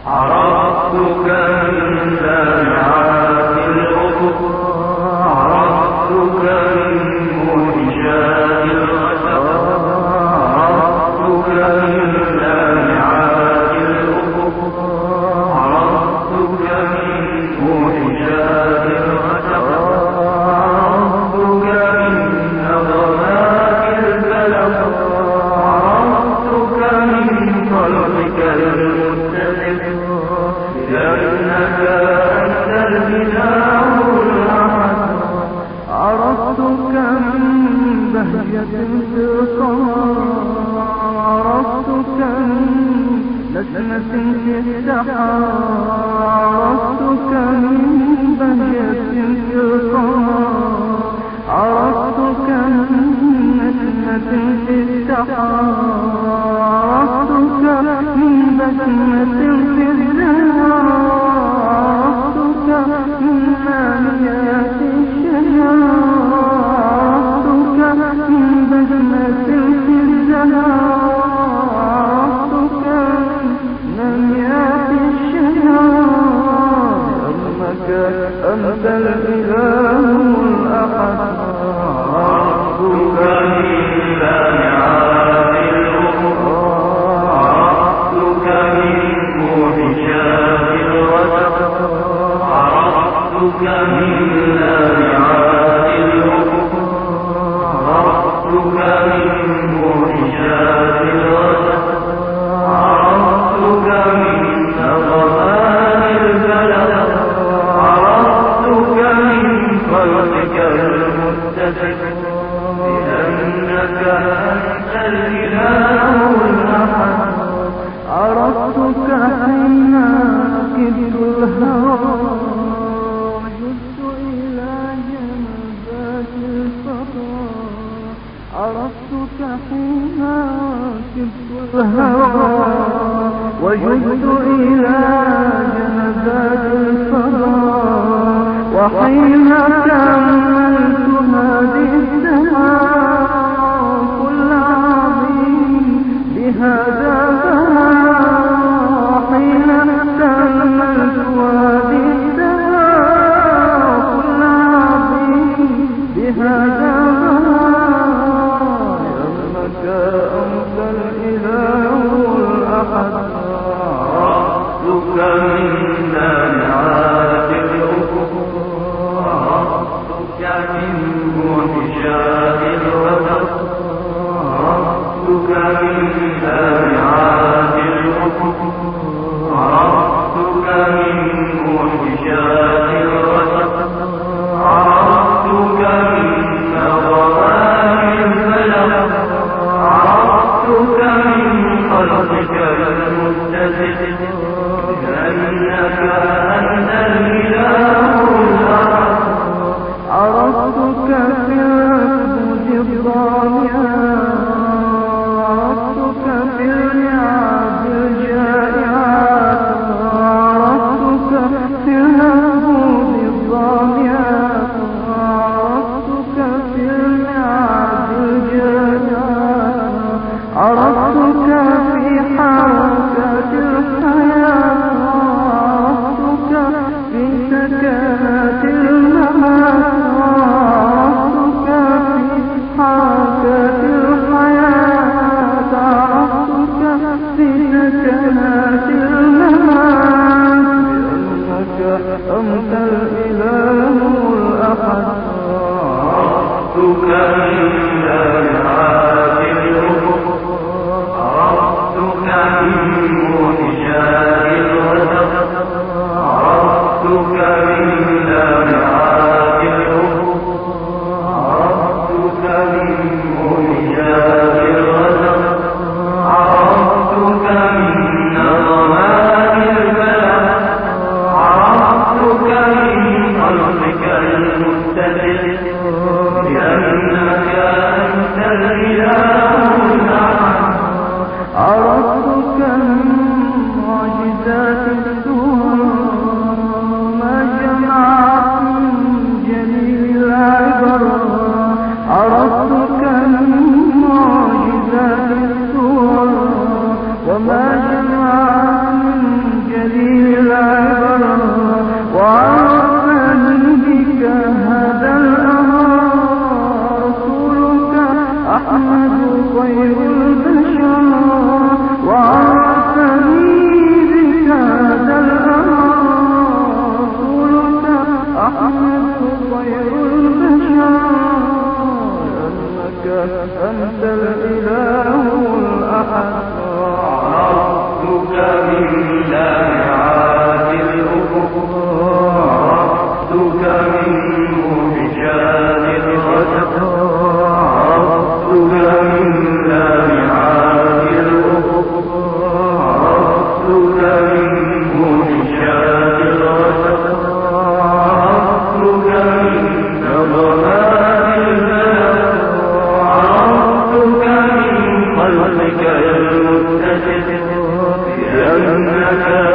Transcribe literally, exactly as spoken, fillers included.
عرفتك من لامعات الأفق، عرفتك من معجزات الغسق، عرفتك من لامعات الأفق، عرفتك من معجزات الغسق، عرفتك من نظمات الفلق، عرفتك من خلقك المتسق، لأنك أنت الإله الأحد. عرفتك من بهجة في القمر، عرفتك من نسمة في السحاب، عرفتك من بهجة في القمر، عرفتك من نسمة في السحاب، عرفتك من بسمة في الزهر، عرفتك من ناميات الشجر، عرفتك من بسمة في الزهر، عرفتك من ناميات الشجر، لأنك أنت الإله الأحد. عرفتك من لامعات الأفق، عرفتك من معجزات الغسق، عرفتك من لامعات الأفق، عرفتك من معجزات الغسق، عرفتك من نظمات الفلق، عرفتك من خلقك المتسق، لأنك أنت الإله الأحد. عرفتك حين ركبت الهوى، وجدت إلى جنبات الصفا، عرفتك حين ركبت الهوى، وجدت إلى جنبات الصفا، وحين كملت هذه السماء كل عظيم بهذا بهاء، حين كملت هذه السماء كل عظيم بهذا بهاء، لأنك أنت الإله الأحد. عرفتك من لامعات الأفق، عرفتك من معجزات الغسق، عرفتك من لامعات الأفق، عرفتك من معجزات الغسق، عرفتك من نظمات الفلق، عرفتك من خلقك المتسق، لأنك أنت الإله الأحد. عرفتك في العبود الضامعات، عرفتك في الرعاد الجائعات، عرفتك في العبود الضامعات، عرفتك في الرعاد الجائعات، عرفتك في حركات الحياة، عرفتك في سكنات الممات، عرفتك في حركات الحياة، عرفتك في سكنات الممات، لأنك أنت الإله الأحد. عرفتك من لامعات الأفق، عرفتك من معجزات الغسق، عرفتك من لامعات الأفق، عرفتك من معجزات الغسق، عرفتك من نظمات الفلق، عرفتك من خلقك المتسق، لأنك أنت الإله الأحد. عرفتك من معجزات الدهر ما جمعت من جليل العبر، عرفتك من معجزات الدهر وما جمعت من جليل خير البشر وعرفتني بك هذا الأمر أحمد خير البشر أنك أنت الإله الأحد عرفتك من لامعات الأفق عرفتك من مرجان الرزق عرفتك من لامعات الأفق عرفتك من مرجان الرزق عرفتك من نظرات البلد عرفتك من قلبك المتسد بأنك